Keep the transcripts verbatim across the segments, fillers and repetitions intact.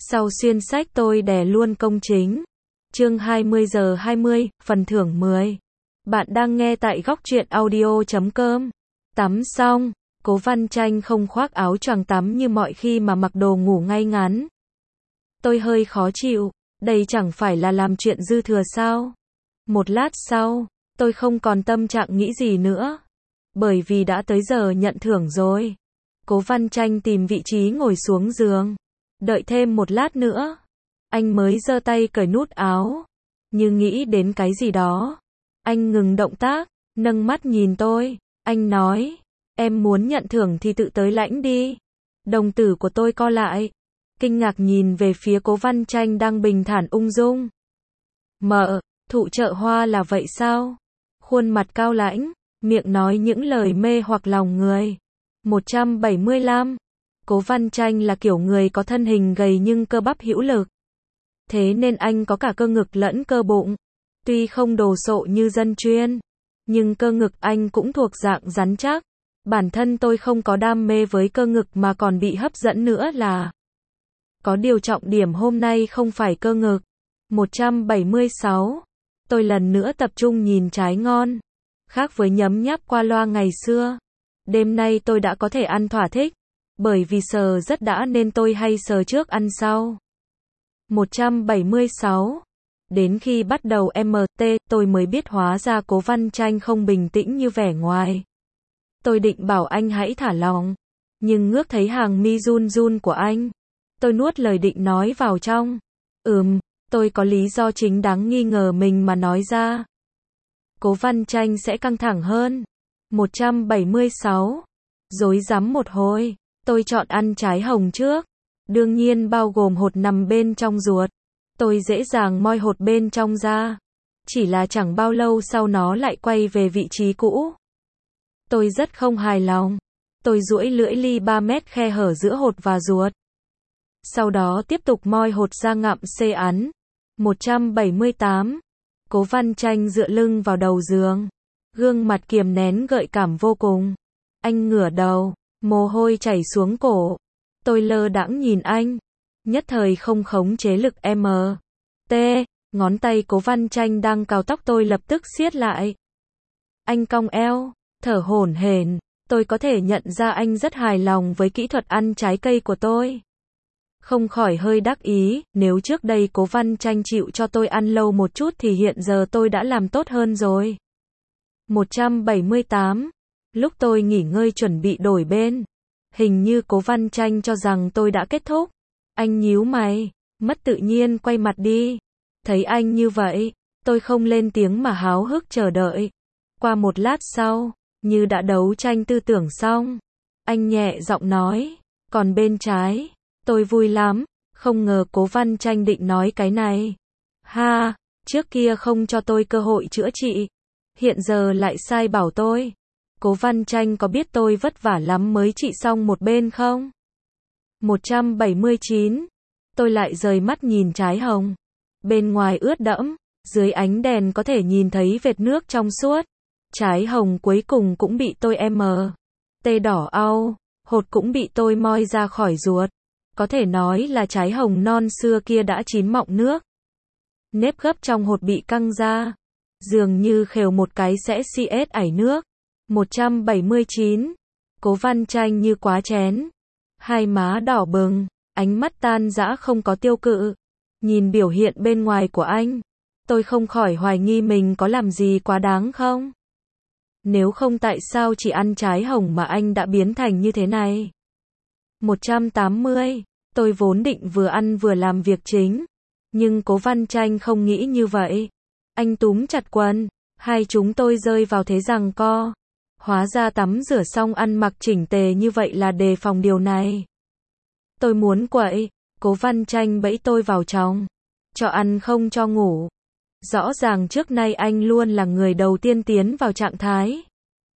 Sau xuyên sách tôi đè luôn công chính. Chương hai mươi giờ hai mươi, phần thưởng mười. Bạn đang nghe tại góc truyện audio chấm com. Tắm xong, Cố Văn Tranh không khoác áo choàng tắm như mọi khi mà mặc đồ ngủ ngay ngắn. Tôi hơi khó chịu, đây chẳng phải là làm chuyện dư thừa sao? Một lát sau, tôi không còn tâm trạng nghĩ gì nữa. Bởi vì đã tới giờ nhận thưởng rồi. Cố Văn Tranh tìm vị trí ngồi xuống giường. Đợi thêm một lát nữa, anh mới giơ tay cởi nút áo. Như nghĩ đến cái gì đó, anh ngừng động tác, nâng mắt nhìn tôi. Anh nói, em muốn nhận thưởng thì tự tới lãnh đi. Đồng tử của tôi co lại, kinh ngạc nhìn về phía Cố Văn Tranh đang bình thản ung dung. Mợ, thụ trợ hoa là vậy sao? Khuôn mặt cao lãnh, miệng nói những lời mê hoặc lòng người. một trăm bảy mươi lăm. Cố Văn Tranh là kiểu người có thân hình gầy nhưng cơ bắp hữu lực. Thế nên anh có cả cơ ngực lẫn cơ bụng. Tuy không đồ sộ như dân chuyên, nhưng cơ ngực anh cũng thuộc dạng rắn chắc. Bản thân tôi không có đam mê với cơ ngực mà còn bị hấp dẫn nữa là. Có điều trọng điểm hôm nay không phải cơ ngực. một trăm bảy mươi sáu. Tôi lần nữa tập trung nhìn trái ngon. Khác với nhấm nháp qua loa ngày xưa, đêm nay tôi đã có thể ăn thỏa thích. Bởi vì sờ rất đã nên tôi hay sờ trước ăn sau. một trăm bảy mươi sáu. Đến khi bắt đầu em tê, tôi mới biết hóa ra Cố Văn Tranh không bình tĩnh như vẻ ngoài. Tôi định bảo anh hãy thả lòng, nhưng ngước thấy hàng mi run run của anh. Tôi nuốt lời định nói vào trong. Ừm, tôi có lý do chính đáng nghi ngờ mình mà nói ra. Cố Văn Tranh sẽ căng thẳng hơn. một trăm bảy mươi sáu. Rối rắm một hồi. Tôi chọn ăn trái hồng trước. Đương nhiên bao gồm hột nằm bên trong ruột. Tôi dễ dàng moi hột bên trong ra. Chỉ là chẳng bao lâu sau nó lại quay về vị trí cũ. Tôi rất không hài lòng. Tôi duỗi lưỡi ly ba mét khe hở giữa hột và ruột. Sau đó tiếp tục moi hột ra ngậm xê ăn. một trăm bảy mươi tám. Cố Văn Tranh dựa lưng vào đầu giường. Gương mặt kiềm nén gợi cảm vô cùng. Anh ngửa đầu. Mồ hôi chảy xuống cổ. Tôi lơ đãng nhìn anh. Nhất thời không khống chế lực em tê. Ngón tay Cố Văn Tranh đang cào tóc tôi lập tức siết lại. Anh cong eo, thở hổn hển. Tôi có thể nhận ra anh rất hài lòng với kỹ thuật ăn trái cây của tôi. Không khỏi hơi đắc ý. Nếu trước đây Cố Văn Tranh chịu cho tôi ăn lâu một chút thì hiện giờ tôi đã làm tốt hơn rồi. một trăm bảy mươi tám. Lúc tôi nghỉ ngơi chuẩn bị đổi bên, hình như Cố Văn Tranh cho rằng tôi đã kết thúc. Anh nhíu mày, mất tự nhiên quay mặt đi. Thấy anh như vậy, tôi không lên tiếng mà háo hức chờ đợi. Qua một lát sau, như đã đấu tranh tư tưởng xong, anh nhẹ giọng nói, còn bên trái, tôi vui lắm, không ngờ Cố Văn Tranh định nói cái này. Ha, trước kia không cho tôi cơ hội chữa trị, hiện giờ lại sai bảo tôi. Cố Văn Tranh có biết tôi vất vả lắm mới trị xong một bên không? một trăm bảy mươi chín. Tôi lại rời mắt nhìn trái hồng. Bên ngoài ướt đẫm, dưới ánh đèn có thể nhìn thấy vệt nước trong suốt. Trái hồng cuối cùng cũng bị tôi em tê đỏ au, hột cũng bị tôi moi ra khỏi ruột. Có thể nói là trái hồng non xưa kia đã chín mọng nước. Nếp gấp trong hột bị căng ra. Dường như khều một cái sẽ xi ét ảy nước. một trăm bảy mươi chín. Cố Văn Tranh như quá chén. Hai má đỏ bừng, ánh mắt tan rã không có tiêu cự. Nhìn biểu hiện bên ngoài của anh, tôi không khỏi hoài nghi mình có làm gì quá đáng không? Nếu không tại sao chỉ ăn trái hồng mà anh đã biến thành như thế này? một trăm tám mươi. Tôi vốn định vừa ăn vừa làm việc chính. Nhưng Cố Văn Tranh không nghĩ như vậy. Anh túm chặt quần. Hai chúng tôi rơi vào thế giằng co. Hóa ra tắm rửa xong ăn mặc chỉnh tề như vậy là đề phòng điều này. Tôi muốn quậy. Cố Văn Tranh bẫy tôi vào trong. Cho ăn không cho ngủ. Rõ ràng trước nay anh luôn là người đầu tiên tiến vào trạng thái.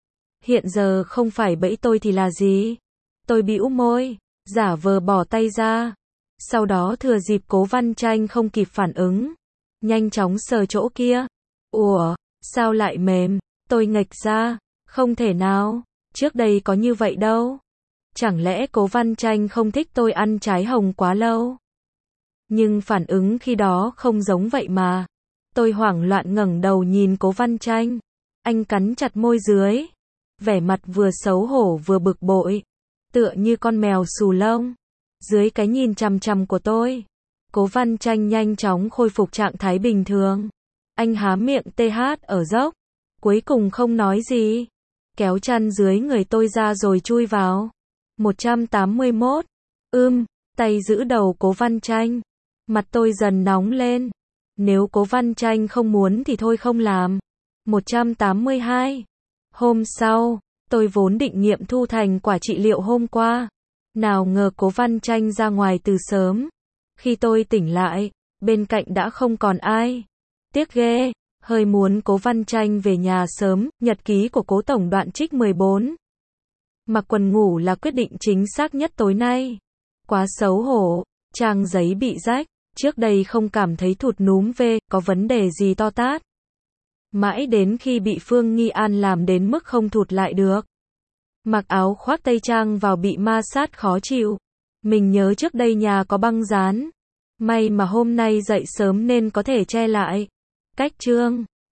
Hiện giờ không phải bẫy tôi thì là gì? Tôi bĩu môi, giả vờ bỏ tay ra. Sau đó thừa dịp Cố Văn Tranh không kịp phản ứng, nhanh chóng sờ chỗ kia. Ủa, sao lại mềm? Tôi nghệch ra. Không thể nào, trước đây có như vậy đâu. Chẳng lẽ Cố Văn Tranh không thích tôi ăn trái hồng quá lâu? Nhưng phản ứng khi đó không giống vậy mà. Tôi hoảng loạn ngẩng đầu nhìn Cố Văn Tranh. Anh cắn chặt môi dưới, vẻ mặt vừa xấu hổ vừa bực bội, tựa như con mèo xù lông. Dưới cái nhìn chằm chằm của tôi, Cố Văn Tranh nhanh chóng khôi phục trạng thái bình thường. Anh há miệng tê hát ở dốc, cuối cùng không nói gì, kéo chăn dưới người tôi ra rồi chui vào. một trăm tám mươi mốt. Ưm, tay giữ đầu Cố Văn Tranh. Mặt tôi dần nóng lên. Nếu Cố Văn Tranh không muốn thì thôi không làm. một trăm tám mươi hai. Hôm sau, tôi vốn định nghiệm thu thành quả trị liệu hôm qua. Nào ngờ Cố Văn Tranh ra ngoài từ sớm. Khi tôi tỉnh lại, bên cạnh đã không còn ai. Tiếc ghê, hơi muốn Cố Văn Tranh về nhà sớm. Nhật ký của Cố Tổng đoạn trích mười bốn. Mặc quần ngủ là quyết định chính xác nhất tối nay. Quá xấu hổ, trang giấy bị rách. Trước đây không cảm thấy thụt núm về, có vấn đề gì to tát. Mãi đến khi bị Phương Nghi An làm đến mức không thụt lại được. Mặc áo khoác tây trang vào bị ma sát khó chịu. Mình nhớ trước đây nhà có băng dán. May mà hôm nay dậy sớm nên có thể che lại. Cách chương